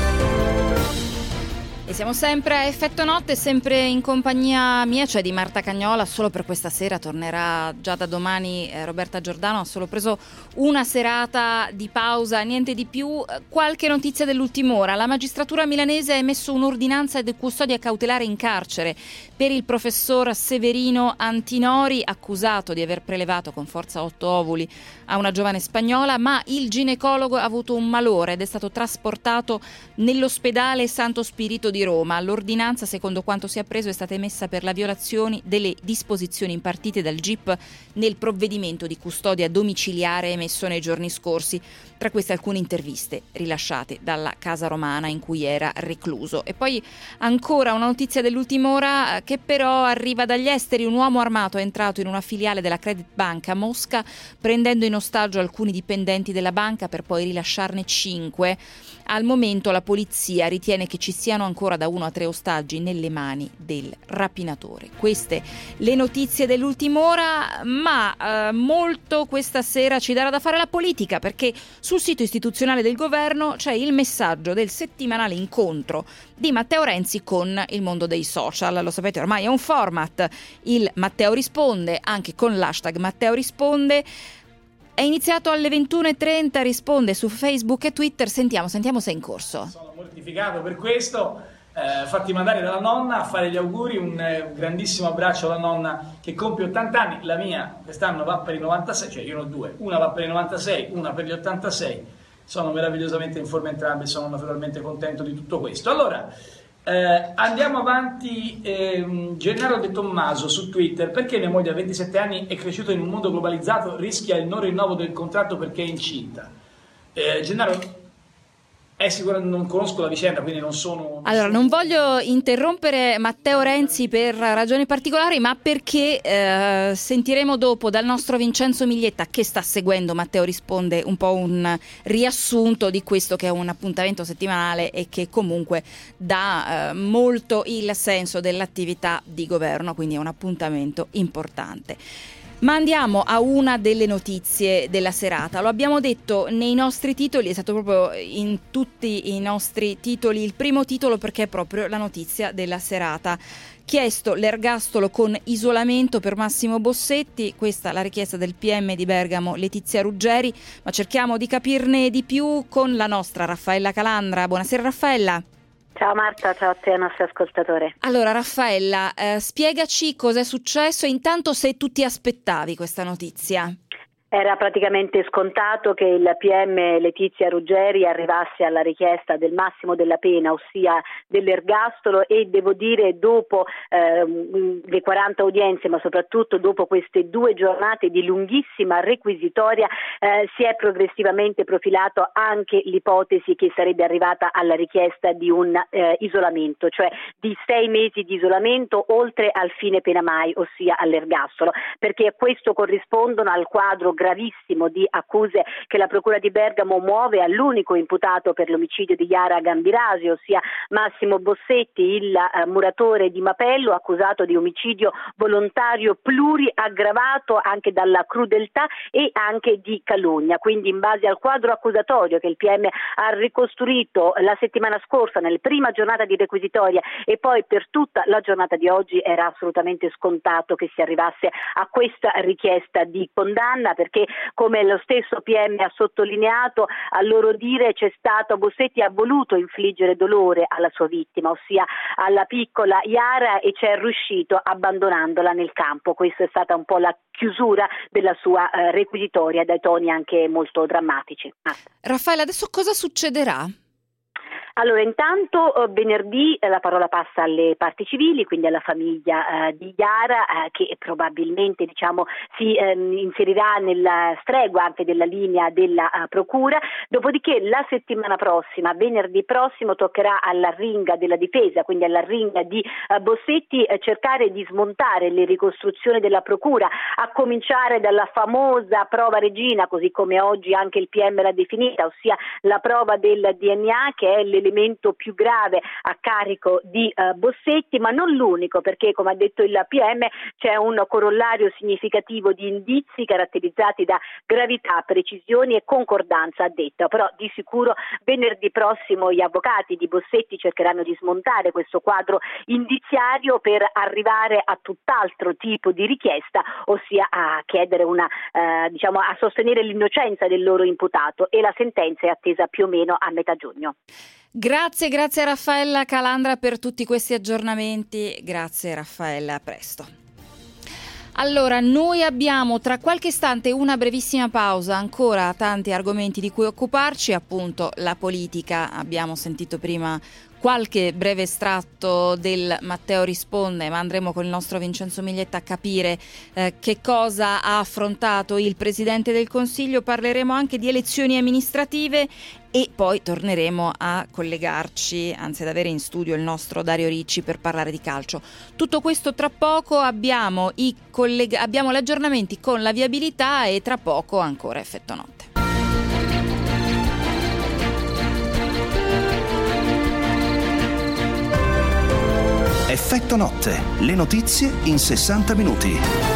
E siamo sempre a Effetto Notte, sempre in compagnia mia, cioè di Marta Cagnola. Solo per questa sera, tornerà già da domani eh, Roberta Giordano. Ha solo preso una serata di pausa, niente di più. Qualche notizia dell'ultima ora: la magistratura milanese ha emesso un'ordinanza di custodia cautelare in carcere per il professor Severino Antinori, accusato di aver prelevato con forza otto ovuli a una giovane spagnola, ma il ginecologo ha avuto un malore ed è stato trasportato nell'ospedale Santo Spirito di Roma. L'ordinanza, secondo quanto si è appreso, è stata emessa per la violazione delle disposizioni impartite dal G I P nel provvedimento di custodia domiciliare emesso nei giorni scorsi. Tra queste alcune interviste rilasciate dalla Casa Romana in cui era recluso. E poi ancora una notizia dell'ultima ora che però arriva dagli esteri. Un uomo armato è entrato in una filiale della Credit Bank a Mosca, prendendo in ostaggio alcuni dipendenti della banca per poi rilasciarne cinque. Al momento la polizia ritiene che ci siano ancora da uno a tre ostaggi nelle mani del rapinatore. Queste le notizie dell'ultima ora, ma eh, molto questa sera ci darà da fare la politica, perché sul sito istituzionale del governo c'è il messaggio del settimanale incontro di Matteo Renzi con il mondo dei social. Lo sapete, ormai è un format, il Matteo risponde, anche con l'hashtag Matteo risponde. È iniziato alle ventuno e trenta, risponde su Facebook e Twitter. Sentiamo, sentiamo se è in corso. Sono mortificato per questo, eh, fatti mandare dalla nonna a fare gli auguri, un, eh, un grandissimo abbraccio alla nonna che compie ottanta anni, la mia quest'anno va per i novantasei, cioè io ne ho due, una va per i novantasei, una per gli ottantasei, sono meravigliosamente in forma entrambi, sono naturalmente contento di tutto questo. Allora, Eh, andiamo avanti. eh, Gennaro De Tommaso su Twitter: perché mia moglie a ventisette anni è cresciuta in un mondo globalizzato, rischia il non rinnovo del contratto perché è incinta? eh, Gennaro, è sicuramente, non conosco la vicenda, quindi non sono... Allora, non voglio interrompere Matteo Renzi per ragioni particolari, ma perché eh, sentiremo dopo dal nostro Vincenzo Miglietta, che sta seguendo Matteo risponde, un po' un riassunto di questo che è un appuntamento settimanale e che comunque dà eh, molto il senso dell'attività di governo, quindi è un appuntamento importante. Ma andiamo a una delle notizie della serata. Lo abbiamo detto nei nostri titoli, è stato proprio in tutti i nostri titoli il primo titolo, perché è proprio la notizia della serata. Chiesto l'ergastolo con isolamento per Massimo Bossetti, questa la richiesta del P M di Bergamo Letizia Ruggeri, ma cerchiamo di capirne di più con la nostra Raffaella Calandra. Buonasera Raffaella. Ciao Marta, ciao a te, ai nostri ascoltatori. Allora Raffaella, eh, spiegaci cosa è successo e intanto se tu ti aspettavi questa notizia. Era praticamente scontato che il P M Letizia Ruggeri arrivasse alla richiesta del massimo della pena, ossia dell'ergastolo, e devo dire dopo eh, le quaranta udienze, ma soprattutto dopo queste due giornate di lunghissima requisitoria, eh, si è progressivamente profilato anche l'ipotesi che sarebbe arrivata alla richiesta di un eh, isolamento, cioè di sei mesi di isolamento oltre al fine pena mai, ossia all'ergastolo, perché a questo corrispondono al quadro gravissimo di accuse che la Procura di Bergamo muove all'unico imputato per l'omicidio di Yara Gambirasio, ossia Massimo Bossetti, il uh, muratore di Mapello, accusato di omicidio volontario pluriaggravato anche dalla crudeltà e anche di calunnia. Quindi, in base al quadro accusatorio che il P M ha ricostruito la settimana scorsa nella prima giornata di requisitoria e poi per tutta la giornata di oggi, era assolutamente scontato che si arrivasse a questa richiesta di condanna, perché come lo stesso P M ha sottolineato, a loro dire c'è stato, Bossetti ha voluto infliggere dolore alla sua vittima, ossia alla piccola Yara, e ci è riuscito abbandonandola nel campo. Questa è stata un po' la chiusura della sua eh, requisitoria, dai toni anche molto drammatici. Ah. Raffaella, adesso cosa succederà? Allora, intanto eh, venerdì eh, la parola passa alle parti civili, quindi alla famiglia eh, di Yara, eh, che probabilmente diciamo si eh, inserirà nella stregua anche della linea della uh, procura. Dopodiché la settimana prossima, venerdì prossimo, toccherà alla ringa della difesa, quindi alla ringa di uh, Bossetti, eh, cercare di smontare le ricostruzioni della procura, a cominciare dalla famosa prova regina, così come oggi anche il P M l'ha definita, ossia la prova del D N A, che è l'elemento più grave a carico di uh, Bossetti, ma non l'unico, perché come ha detto il P M c'è un corollario significativo di indizi caratterizzati da gravità, precisioni e concordanza, ha detto. Però di sicuro venerdì prossimo gli avvocati di Bossetti cercheranno di smontare questo quadro indiziario per arrivare a tutt'altro tipo di richiesta, ossia a chiedere una eh, diciamo a sostenere l'innocenza del loro imputato, e la sentenza è attesa più o meno a metà giugno. Grazie, grazie a Raffaella Calandra per tutti questi aggiornamenti. Grazie Raffaella, a presto. Allora, noi abbiamo tra qualche istante una brevissima pausa, ancora tanti argomenti di cui occuparci, appunto la politica. Abbiamo sentito prima qualche breve estratto del Matteo Risponde, ma andremo con il nostro Vincenzo Miglietta a capire eh, che cosa ha affrontato il Presidente del Consiglio. Parleremo anche di elezioni amministrative e poi torneremo a collegarci, anzi ad avere in studio il nostro Dario Ricci per parlare di calcio. Tutto questo tra poco, abbiamo, i colleg- abbiamo gli aggiornamenti con la viabilità e tra poco ancora Effetto Notte. Effetto Notte, le notizie in sessanta minuti.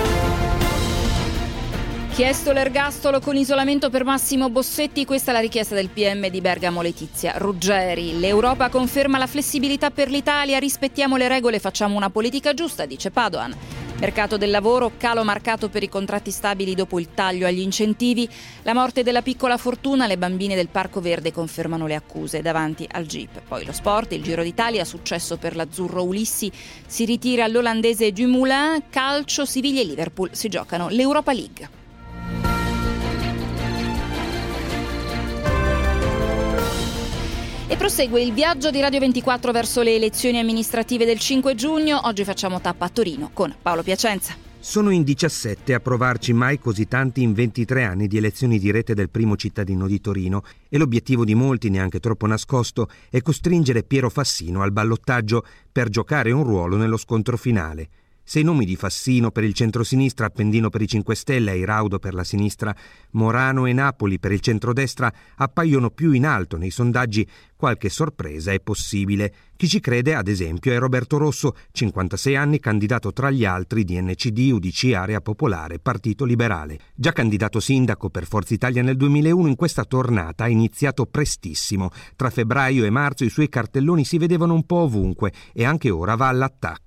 Chiesto l'ergastolo con isolamento per Massimo Bossetti, questa è la richiesta del P M di Bergamo Letizia Ruggeri. L'Europa conferma la flessibilità per l'Italia, rispettiamo le regole, facciamo una politica giusta, dice Padoan. Mercato del lavoro, calo marcato per i contratti stabili dopo il taglio agli incentivi. La morte della piccola Fortuna, le bambine del Parco Verde confermano le accuse davanti al G I P. Poi lo sport, il Giro d'Italia, successo per l'azzurro Ulissi, si ritira l'olandese Dumoulin, calcio, Siviglia e Liverpool si giocano l'Europa League. E prosegue il viaggio di Radio ventiquattro verso le elezioni amministrative del cinque giugno. Oggi facciamo tappa a Torino con Paolo Piacenza. Sono in diciassette a provarci, mai così tanti in ventitré anni di elezioni dirette del primo cittadino di Torino, e l'obiettivo di molti, neanche troppo nascosto, è costringere Piero Fassino al ballottaggio per giocare un ruolo nello scontro finale. Se i nomi di Fassino per il centrosinistra, Appendino per i cinque Stelle, Airaudo per la sinistra, Morano e Napoli per il centrodestra appaiono più in alto nei sondaggi, qualche sorpresa è possibile. Chi ci crede, ad esempio, è Roberto Rosso, cinquantasei anni, candidato tra gli altri di N C D, U D C, Area Popolare, Partito Liberale. Già candidato sindaco per Forza Italia nel duemilauno, in questa tornata ha iniziato prestissimo. Tra febbraio e marzo i suoi cartelloni si vedevano un po' ovunque e anche ora va all'attacco.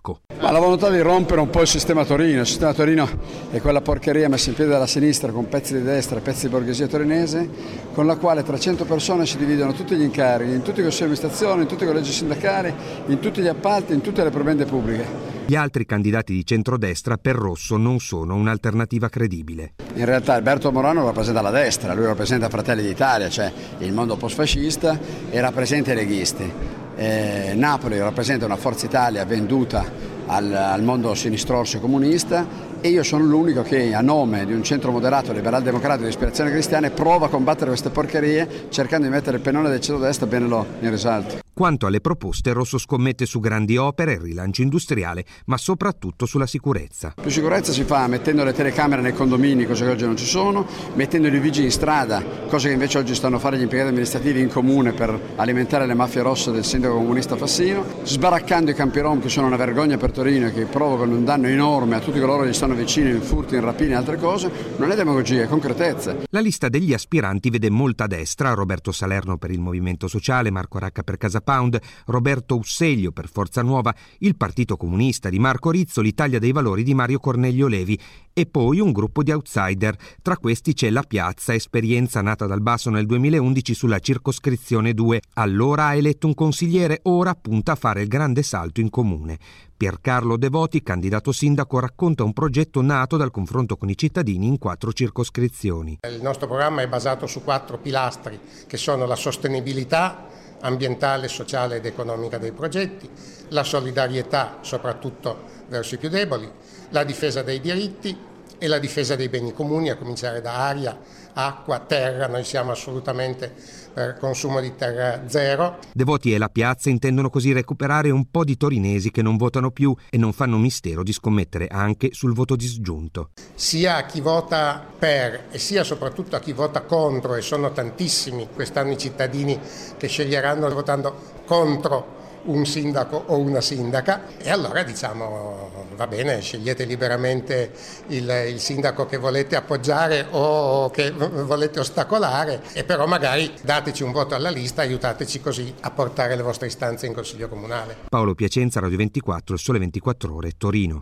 Ma la volontà di rompere un po' il sistema Torino. Il sistema Torino è quella porcheria messa in piedi dalla sinistra con pezzi di destra e pezzi di borghesia torinese, con la quale trecento persone si dividono tutti gli incarichi, in tutti i consigli di amministrazione, in tutti i collegi sindacali, in tutti gli appalti, in tutte le prebende pubbliche. Gli altri candidati di centrodestra per Rosso non sono un'alternativa credibile. In realtà Alberto Morano rappresenta la destra, lui rappresenta Fratelli d'Italia, cioè il mondo postfascista, e rappresenta i leghisti. Eh, Napoli rappresenta una Forza Italia venduta al, al mondo sinistrorso e comunista, e io sono l'unico che a nome di un centro moderato liberal democratico di ispirazione cristiana prova a combattere queste porcherie cercando di mettere il pennone del centrodestra bene lo in risalto. Quanto alle proposte, Rosso scommette su grandi opere, il rilancio industriale, ma soprattutto sulla sicurezza. Più sicurezza si fa mettendo le telecamere nei condomini, cose che oggi non ci sono, mettendo i vigili in strada, cose che invece oggi stanno a fare gli impiegati amministrativi in comune per alimentare le mafie rosse del sindaco comunista Fassino, sbaraccando i campi rom che sono una vergogna per Torino e che provocano un danno enorme a tutti coloro che gli stanno vicini in furti, in rapine e altre cose. Non è demagogia, è concretezza. La lista degli aspiranti vede molta destra: Roberto Salerno per il Movimento Sociale, Marco Racca per Casa Pound, Roberto Usseglio per Forza Nuova, il Partito Comunista di Marco Rizzo, l'Italia dei Valori di Mario Cornelio Levi e poi un gruppo di outsider. Tra questi c'è La Piazza, esperienza nata dal basso nel duemilaundici sulla circoscrizione due. Allora ha eletto un consigliere, ora punta a fare il grande salto in comune. Piercarlo Devoti, candidato sindaco, racconta un progetto nato dal confronto con i cittadini in quattro circoscrizioni. Il nostro programma è basato su quattro pilastri che sono la sostenibilità ambientale, sociale ed economica dei progetti, la solidarietà soprattutto verso i più deboli, la difesa dei diritti e la difesa dei beni comuni, a cominciare da aria, acqua, terra. Noi siamo assolutamente per consumo di terra zero. Devoti e La Piazza intendono così recuperare un po' di torinesi che non votano più e non fanno mistero di scommettere anche sul voto disgiunto. Sia a chi vota per e sia soprattutto a chi vota contro, e sono tantissimi quest'anno i cittadini che sceglieranno votando contro un sindaco o una sindaca, e allora diciamo va bene, scegliete liberamente il, il sindaco che volete appoggiare o che volete ostacolare, e però magari dateci un voto alla lista, aiutateci così a portare le vostre istanze in Consiglio Comunale. Paolo Piacenza, Radio ventiquattro, Il Sole ventiquattro Ore, Torino.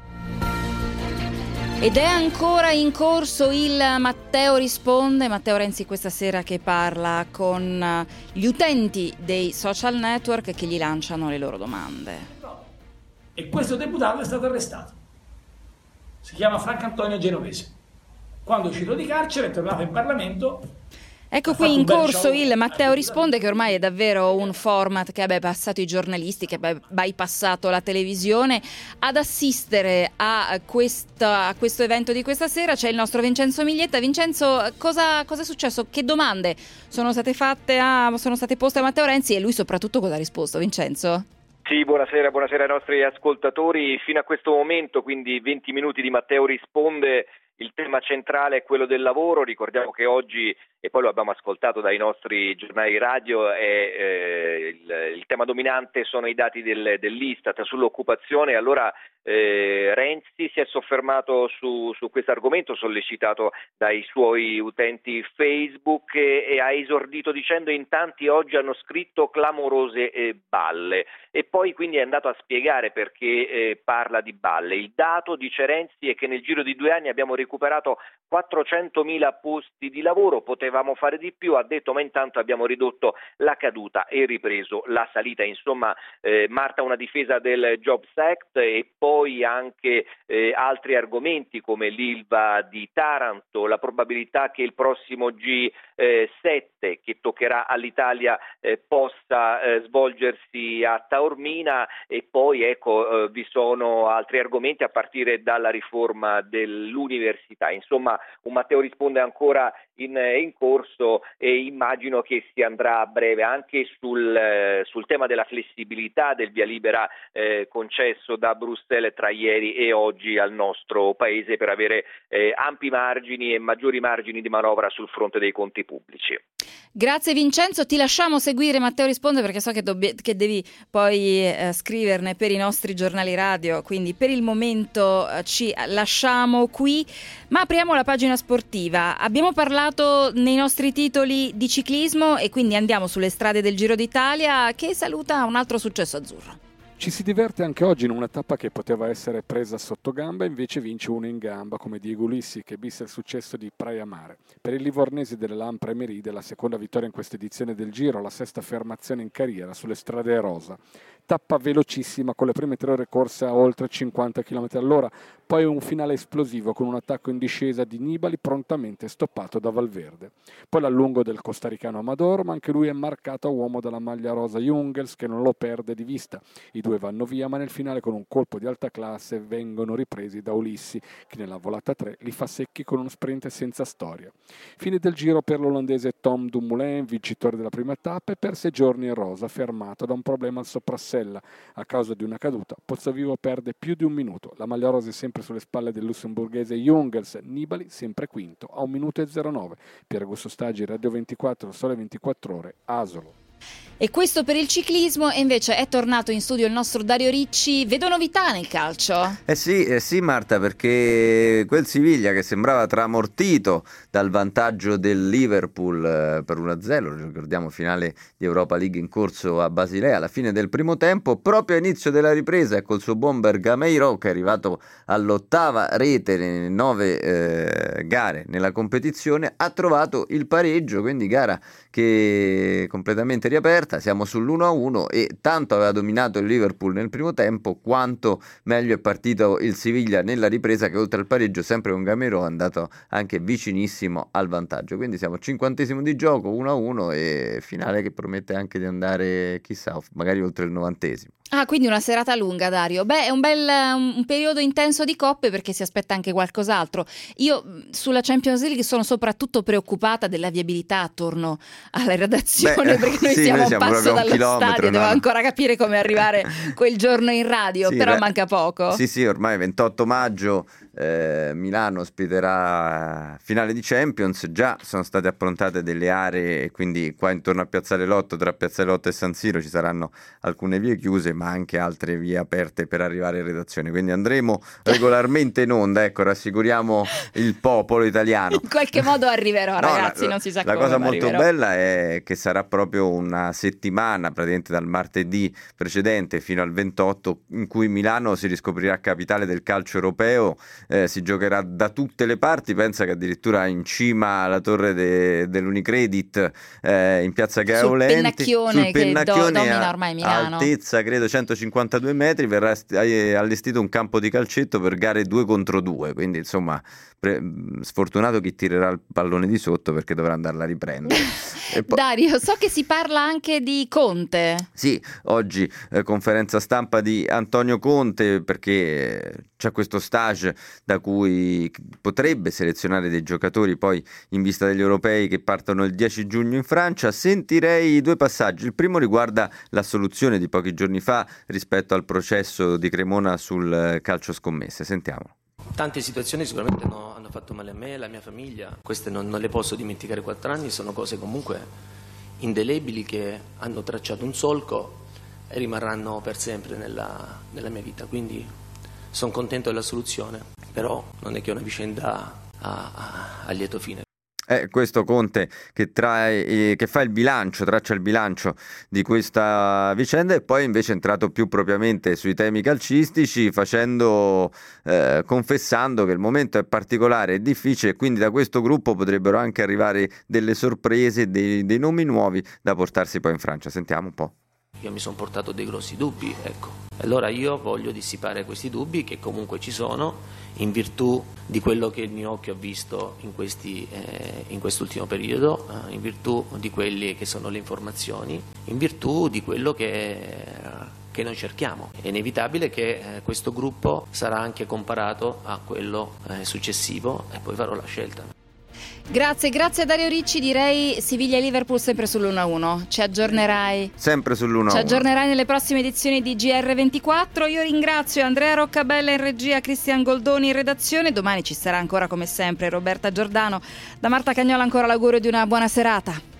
Ed è ancora in corso il Matteo Risponde, Matteo Renzi questa sera che parla con gli utenti dei social network che gli lanciano le loro domande. E questo deputato è stato arrestato. Si chiama Franco Antonio Genovese. Quando è uscito di carcere è tornato in Parlamento. Ecco qui in corso il Matteo Risponde, che ormai è davvero un format che ha bypassato i giornalisti, che ha bypassato la televisione. Ad assistere a, questa, a questo evento di questa sera c'è il nostro Vincenzo Miglietta. Vincenzo, cosa, cosa è successo? Che domande sono state fatte a, sono state poste a Matteo Renzi, e lui soprattutto cosa ha risposto? Vincenzo? Sì, buonasera, buonasera ai nostri ascoltatori. Fino a questo momento, quindi venti minuti di Matteo Risponde, il tema centrale è quello del lavoro. Ricordiamo che oggi, e poi lo abbiamo ascoltato dai nostri giornali radio, è, eh, il, il tema dominante sono i dati del, dell'Istat sull'occupazione. Allora eh, Renzi si è soffermato su, su questo argomento, sollecitato dai suoi utenti Facebook, e, e ha esordito dicendo: in tanti oggi hanno scritto clamorose eh, balle, e poi quindi è andato a spiegare perché eh, parla di balle. Il dato, dice Renzi, è che nel giro di due anni abbiamo recuperato quattrocentomila posti di lavoro, potevamo fare di più, ha detto, ma intanto abbiamo ridotto la caduta e ripreso la salita. Insomma, eh, Marta una difesa del Jobs Act, e poi anche eh, altri argomenti come l'Ilva di Taranto, la probabilità che il prossimo G sette che toccherà all'Italia eh, possa eh, svolgersi a Taormina, e poi ecco eh, vi sono altri argomenti a partire dalla riforma dell'università. Insomma, un Matteo Risponde ancora in, in corso, e immagino che si andrà a breve anche sul, eh, sul tema della flessibilità del via libera eh, concesso da Bruxelles tra ieri e oggi al nostro paese per avere eh, ampi margini e maggiori margini di manovra sul fronte dei conti pubblici. Grazie Vincenzo, ti lasciamo seguire Matteo Risponde, perché so che, dobb- che devi poi eh, scriverne per i nostri giornali radio, quindi per il momento eh, ci lasciamo qui, ma apriamo la pagina sportiva. Abbiamo parlato nei nostri titoli di ciclismo, e quindi andiamo sulle strade del Giro d'Italia, che saluta un altro successo azzurro. Ci si diverte anche oggi in una tappa che poteva essere presa sotto gamba, invece vince uno in gamba come Diego Ulissi, che bissa il successo di Praia Mare. Per i livornesi delle Lampre Meride la seconda vittoria in questa edizione del Giro, la sesta affermazione in carriera sulle strade rosa. Tappa velocissima con le prime tre ore corse a oltre cinquanta chilometri all'ora, poi un finale esplosivo con un attacco in discesa di Nibali prontamente stoppato da Valverde. Poi l'allungo del costaricano Amador, ma anche lui è marcato a uomo dalla maglia rosa Jungels, che non lo perde di vista. I due vanno via, ma nel finale con un colpo di alta classe vengono ripresi da Ulissi, che nella volata tre li fa secchi con uno sprint senza storia. Fine del Giro per l'olandese Tom Dumoulin, vincitore della prima tappa, e per sei giorni in rosa, fermato da un problema al soprassella. A causa di una caduta, Pozzovivo perde più di un minuto. La maglia rosa è sempre sulle spalle del lussemburghese Jungels, Nibali sempre quinto a un minuto e zero nove. Pier Augusto Staggi, Radio ventiquattro, Sole ventiquattro Ore, Asolo. E questo per il ciclismo, e invece è tornato in studio il nostro Dario Ricci. Vedo novità nel calcio? Eh sì, eh sì Marta, perché quel Siviglia che sembrava tramortito dal vantaggio del Liverpool eh, per uno a zero, ricordiamo finale di Europa League in corso a Basilea alla fine del primo tempo, proprio a inizio della ripresa, ecco il suo buon Bergameiro, che è arrivato all'ottava rete nelle nove eh, gare nella competizione, ha trovato il pareggio, quindi gara che completamente riaperta, siamo sull'uno a uno, e tanto aveva dominato il Liverpool nel primo tempo quanto meglio è partito il Siviglia nella ripresa, che oltre al pareggio sempre con Gamero è andato anche vicinissimo al vantaggio. Quindi siamo cinquantesimo di gioco, uno a uno, e finale che promette anche di andare chissà magari oltre il novantesimo. Ah, quindi una serata lunga, Dario. Beh, è un bel un periodo intenso di coppe, perché si aspetta anche qualcos'altro. Io sulla Champions League sono soprattutto preoccupata della viabilità attorno alla redazione. Beh, perché noi sì, siamo noi a siamo passo dallo un stadio, no? devo ancora capire come arrivare quel giorno in radio, sì, però beh, manca poco. Sì, sì, ormai ventotto maggio eh, Milano ospiterà finale di Champions, già sono state approntate delle aree, quindi qua intorno a Piazzale Lotto, tra Piazzale Lotto e San Siro ci saranno alcune vie chiuse, ma anche altre vie aperte per arrivare in redazione, quindi andremo regolarmente in onda, ecco, rassicuriamo il popolo italiano. In qualche modo arriverò, no, ragazzi, la, non si sa la come. La cosa molto arriverò. bella è che sarà proprio una settimana, praticamente dal martedì precedente fino al ventotto, in cui Milano si riscoprirà capitale del calcio europeo, eh, si giocherà da tutte le parti, pensa che addirittura in cima alla torre de, dell'Unicredit, eh, in piazza Gaeolenti, sul Pennacchione, sul Pennacchione che do, domina a, ormai Milano, altezza credo centocinquantadue metri, verrà allestito un campo di calcetto per gare due contro due, quindi insomma pre- sfortunato chi tirerà il pallone di sotto, perché dovrà andarla a riprendere. E poi... Dario, so che si parla anche di Conte. Sì, oggi eh, conferenza stampa di Antonio Conte, perché c'è questo stage da cui potrebbe selezionare dei giocatori poi in vista degli europei che partono il dieci giugno in Francia. Sentirei due passaggi. Il primo riguarda la soluzione di pochi giorni fa rispetto al processo di Cremona sul calcio scommesse. Sentiamo. Tante situazioni sicuramente no, hanno fatto male a me e alla mia famiglia, queste non, non le posso dimenticare. Quattro anni sono cose comunque indelebili che hanno tracciato un solco e rimarranno per sempre nella, nella mia vita, quindi sono contento della soluzione, però non è che è una vicenda a, a, a lieto fine. È questo Conte che, trae, eh, che fa il bilancio, traccia il bilancio di questa vicenda, e poi invece è entrato più propriamente sui temi calcistici, facendo, eh, confessando che il momento è particolare e difficile, e quindi da questo gruppo potrebbero anche arrivare delle sorprese, dei, dei nomi nuovi da portarsi poi in Francia. Sentiamo un po'. Io mi sono portato dei grossi dubbi, ecco. Allora io voglio dissipare questi dubbi, che comunque ci sono, in virtù di quello che il mio occhio ha visto in, questi, eh, in quest'ultimo periodo, eh, in virtù di quelle che sono le informazioni, in virtù di quello che, che noi cerchiamo. È inevitabile che eh, questo gruppo sarà anche comparato a quello eh, successivo, e poi farò la scelta. Grazie, grazie a Dario Ricci. Direi Siviglia e Liverpool sempre sull'uno a uno. Ci aggiornerai. Sempre sull'uno a uno. Ci aggiornerai nelle prossime edizioni di G R ventiquattro. Io ringrazio Andrea Roccabella in regia, Cristian Goldoni in redazione. Domani ci sarà ancora come sempre Roberta Giordano. Da Marta Cagnola ancora l'augurio di una buona serata.